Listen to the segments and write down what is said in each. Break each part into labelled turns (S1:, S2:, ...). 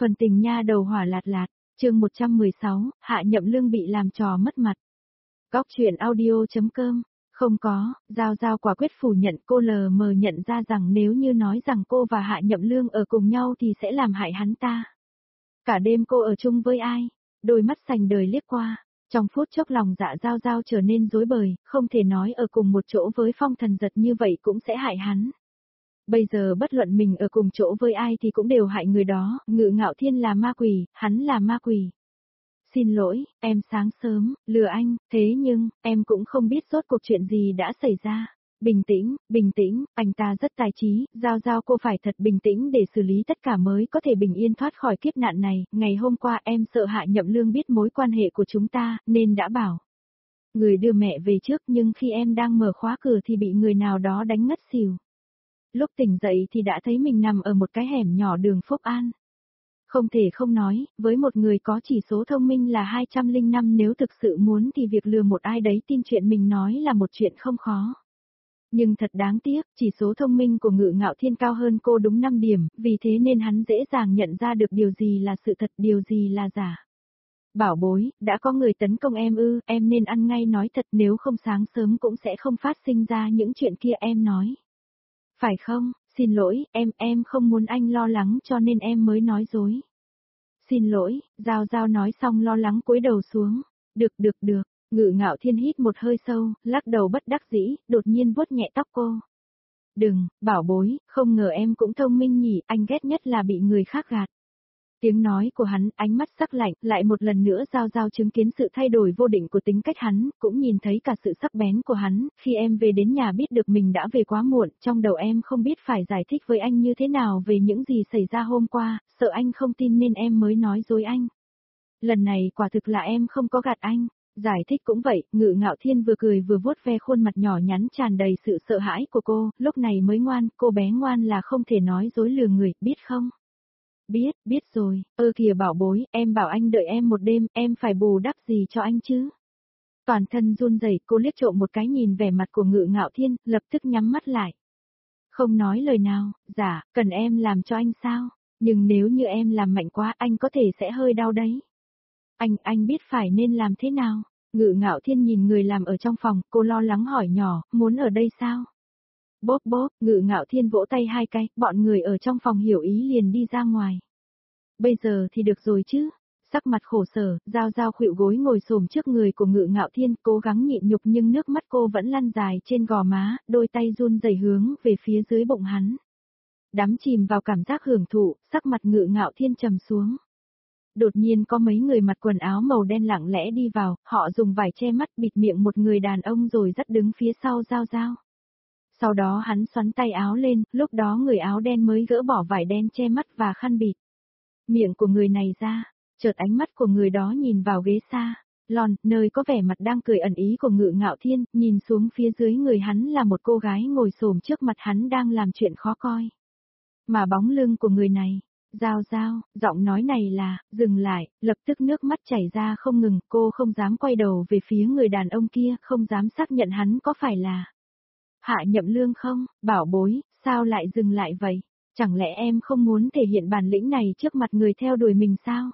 S1: Phần tình nha đầu hỏa lạt lạt, chương 116, Hạ Nhậm Lương bị làm trò mất mặt. Góc truyện audio.com, không có, Giao Giao quả quyết phủ nhận, cô lờ mờ nhận ra rằng nếu như nói rằng cô và Hạ Nhậm Lương ở cùng nhau thì sẽ làm hại hắn ta. Cả đêm cô ở chung với ai? Đôi mắt sành đời liếc qua, trong phút chốc lòng dạ Giao Giao trở nên rối bời, không thể nói ở cùng một chỗ với Phong Thần Giật như vậy cũng sẽ hại hắn. Bây giờ bất luận mình ở cùng chỗ với ai thì cũng đều hại người đó, Ngự Ngạo Thiên là ma quỷ, hắn là ma quỷ. Xin lỗi, em sáng sớm, lừa anh, thế nhưng, em cũng không biết rốt cuộc chuyện gì đã xảy ra. Bình tĩnh, anh ta rất tài trí, Giao Giao cô phải thật bình tĩnh để xử lý tất cả mới có thể bình yên thoát khỏi kiếp nạn này. Ngày hôm qua em sợ Hạ Nhậm Lương biết mối quan hệ của chúng ta, nên đã bảo người đưa mẹ về trước, nhưng khi em đang mở khóa cửa thì bị người nào đó đánh ngất xỉu. Lúc tỉnh dậy thì đã thấy mình nằm ở một cái hẻm nhỏ đường Phúc An. Không thể không nói, với một người có chỉ số thông minh là 205 nếu thực sự muốn thì việc lừa một ai đấy tin chuyện mình nói là một chuyện không khó. Nhưng thật đáng tiếc, chỉ số thông minh của Ngự Ngạo Thiên cao hơn cô đúng 5 điểm, vì thế nên hắn dễ dàng nhận ra được điều gì là sự thật, điều gì là giả. Bảo bối, đã có người tấn công em ư, em nên ăn ngay nói thật, nếu không sáng sớm cũng sẽ không phát sinh ra những chuyện kia em nói. Phải không, xin lỗi, em không muốn anh lo lắng cho nên em mới nói dối. Xin lỗi, Giao Giao nói xong lo lắng cúi đầu xuống. Được, Ngự Ngạo Thiên hít một hơi sâu, lắc đầu bất đắc dĩ, đột nhiên vuốt nhẹ tóc cô. Đừng, bảo bối, không ngờ em cũng thông minh nhỉ, anh ghét nhất là bị người khác gạt. Tiếng nói của hắn, ánh mắt sắc lạnh, lại một lần nữa Giao Giao chứng kiến sự thay đổi vô định của tính cách hắn, cũng nhìn thấy cả sự sắc bén của hắn. Khi em về đến nhà biết được mình đã về quá muộn, trong đầu em không biết phải giải thích với anh như thế nào về những gì xảy ra hôm qua, sợ anh không tin nên em mới nói dối anh. Lần này quả thực là em không có gạt anh. Giải thích cũng vậy, Ngự Ngạo Thiên vừa cười vừa vuốt ve khuôn mặt nhỏ nhắn tràn đầy sự sợ hãi của cô, lúc này mới ngoan, cô bé ngoan là không thể nói dối lừa người, biết không? Biết rồi, kìa bảo bối, em bảo anh đợi em một đêm, em phải bù đắp gì cho anh chứ? Toàn thân run rẩy, cô liếc trộm một cái nhìn vẻ mặt của Ngự Ngạo Thiên, lập tức nhắm mắt lại. Không nói lời nào, dạ, cần em làm cho anh sao? Nhưng nếu như em làm mạnh quá anh có thể sẽ hơi đau đấy. Anh biết phải nên làm thế nào? Ngự Ngạo Thiên nhìn người làm ở trong phòng, cô lo lắng hỏi nhỏ, muốn ở đây sao? Bốp, Ngự Ngạo Thiên vỗ tay hai cái, bọn người ở trong phòng hiểu ý liền đi ra ngoài. Bây giờ thì được rồi chứ? Sắc mặt khổ sở, Giao Giao khuỵu gối ngồi xổm trước người của Ngự Ngạo Thiên, cố gắng nhịn nhục nhưng nước mắt cô vẫn lăn dài trên gò má, đôi tay run rẩy hướng về phía dưới bụng hắn. Đắm chìm vào cảm giác hưởng thụ, sắc mặt Ngự Ngạo Thiên trầm xuống. Đột nhiên có mấy người mặc quần áo màu đen lặng lẽ đi vào, họ dùng vải che mắt bịt miệng một người đàn ông rồi dắt đứng phía sau Giao Giao. Sau đó hắn xoắn tay áo lên, lúc đó người áo đen mới gỡ bỏ vải đen che mắt và khăn bịt miệng của người này ra, chợt ánh mắt của người đó nhìn vào ghế salon, nơi có vẻ mặt đang cười ẩn ý của Ngự Ngạo Thiên, nhìn xuống phía dưới người hắn là một cô gái ngồi xổm trước mặt hắn đang làm chuyện khó coi. Mà bóng lưng của người này, Giao Giao, giọng nói này là, dừng lại, lập tức nước mắt chảy ra không ngừng, cô không dám quay đầu về phía người đàn ông kia, không dám xác nhận hắn có phải là Hạ Nhậm Lương không, bảo bối, sao lại dừng lại vậy? Chẳng lẽ em không muốn thể hiện bản lĩnh này trước mặt người theo đuổi mình sao?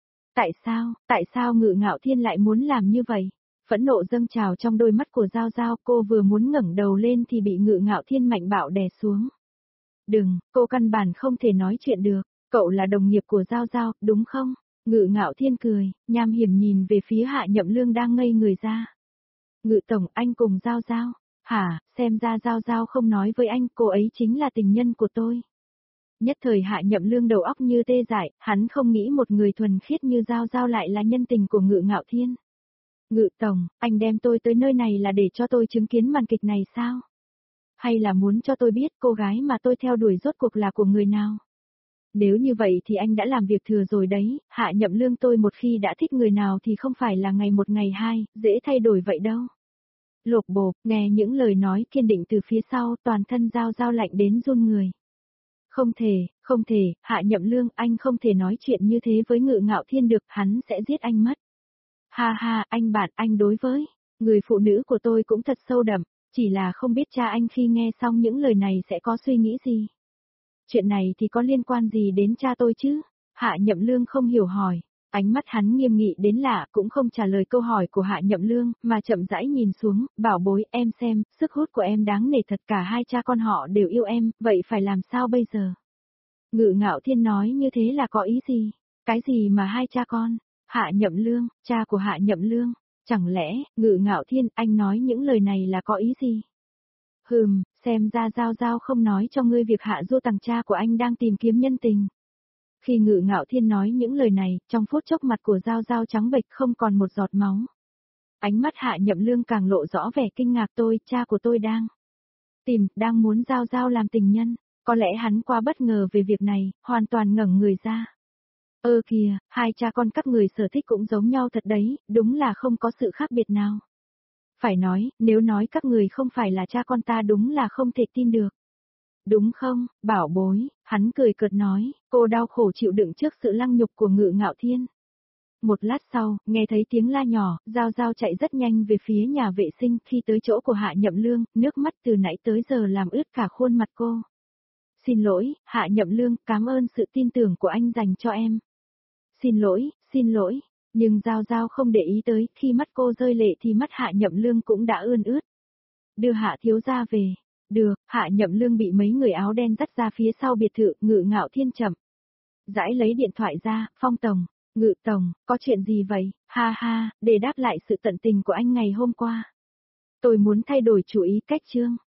S1: Tại sao Ngự Ngạo Thiên lại muốn làm như vậy? Phẫn nộ dâng trào trong đôi mắt của Giao Giao, cô vừa muốn ngẩng đầu lên thì bị Ngự Ngạo Thiên mạnh bạo đè xuống. Đừng, cô căn bản không thể nói chuyện được, cậu là đồng nghiệp của Giao Giao, đúng không? Ngự Ngạo Thiên cười, nham hiểm nhìn về phía Hạ Nhậm Lương đang ngây người ra. Ngự Tổng, anh cùng Giao Giao. Hả, xem ra Giao Giao không nói với anh, cô ấy chính là tình nhân của tôi. Nhất thời Hạ Nhậm Lương đầu óc như tê dại, hắn không nghĩ một người thuần khiết như Giao Giao lại là nhân tình của Ngự Ngạo Thiên. Ngự Tổng, anh đem tôi tới nơi này là để cho tôi chứng kiến màn kịch này sao? Hay là muốn cho tôi biết cô gái mà tôi theo đuổi rốt cuộc là của người nào? Nếu như vậy thì anh đã làm việc thừa rồi đấy, Hạ Nhậm Lương tôi một khi đã thích người nào thì không phải là ngày một ngày hai, dễ thay đổi vậy đâu. Lột bột, nghe những lời nói kiên định từ phía sau, toàn thân Giao Giao lạnh đến run người. Không thể, Hạ Nhậm Lương, anh không thể nói chuyện như thế với Ngự Ngạo Thiên được, hắn sẽ giết anh mất. Ha, anh đối với người phụ nữ của tôi cũng thật sâu đậm, chỉ là không biết cha anh khi nghe xong những lời này sẽ có suy nghĩ gì. Chuyện này thì có liên quan gì đến cha tôi chứ? Hạ Nhậm Lương không hiểu hỏi. Ánh mắt hắn nghiêm nghị đến lạ cũng không trả lời câu hỏi của Hạ Nhậm Lương, mà chậm rãi nhìn xuống, bảo bối em xem, sức hút của em đáng nể thật, cả hai cha con họ đều yêu em, vậy phải làm sao bây giờ? Ngự Ngạo Thiên nói như thế là có ý gì? Cái gì mà hai cha con? Hạ Nhậm Lương, cha của Hạ Nhậm Lương. Chẳng lẽ, Ngự Ngạo Thiên, anh nói những lời này là có ý gì? Xem ra Giao Giao không nói cho ngươi việc Hạ Du Tằng cha của anh đang tìm kiếm nhân tình. Khi Ngự Ngạo Thiên nói những lời này, trong phút chốc mặt của Giao Giao trắng bệch không còn một giọt máu. Ánh mắt Hạ Nhậm Lương càng lộ rõ vẻ kinh ngạc, cha của tôi đang muốn Giao Giao làm tình nhân. Có lẽ hắn quá bất ngờ về việc này, hoàn toàn ngẩng người ra. Kìa, hai cha con các người sở thích cũng giống nhau thật đấy, đúng là không có sự khác biệt nào. Phải nói, nếu nói các người không phải là cha con ta đúng là không thể tin được. Đúng không, bảo bối, hắn cười cợt nói, cô đau khổ chịu đựng trước sự lăng nhục của Ngự Ngạo Thiên. Một lát sau, nghe thấy tiếng la nhỏ, Giao Giao chạy rất nhanh về phía nhà vệ sinh, khi tới chỗ của Hạ Nhậm Lương, nước mắt từ nãy tới giờ làm ướt cả khuôn mặt cô. Xin lỗi, Hạ Nhậm Lương, cảm ơn sự tin tưởng của anh dành cho em. Xin lỗi, nhưng Giao Giao không để ý tới, khi mắt cô rơi lệ thì mắt Hạ Nhậm Lương cũng đã ươn ướt. Đưa Hạ thiếu gia về. Được, Hạ Nhậm Lương bị mấy người áo đen dắt ra phía sau biệt thự, Ngự Ngạo Thiên chậm rãi lấy điện thoại ra, Phong tổng, Ngự tổng, có chuyện gì vậy? Ha ha, để đáp lại sự tận tình của anh ngày hôm qua. Tôi muốn thay đổi chủ ý cách chương.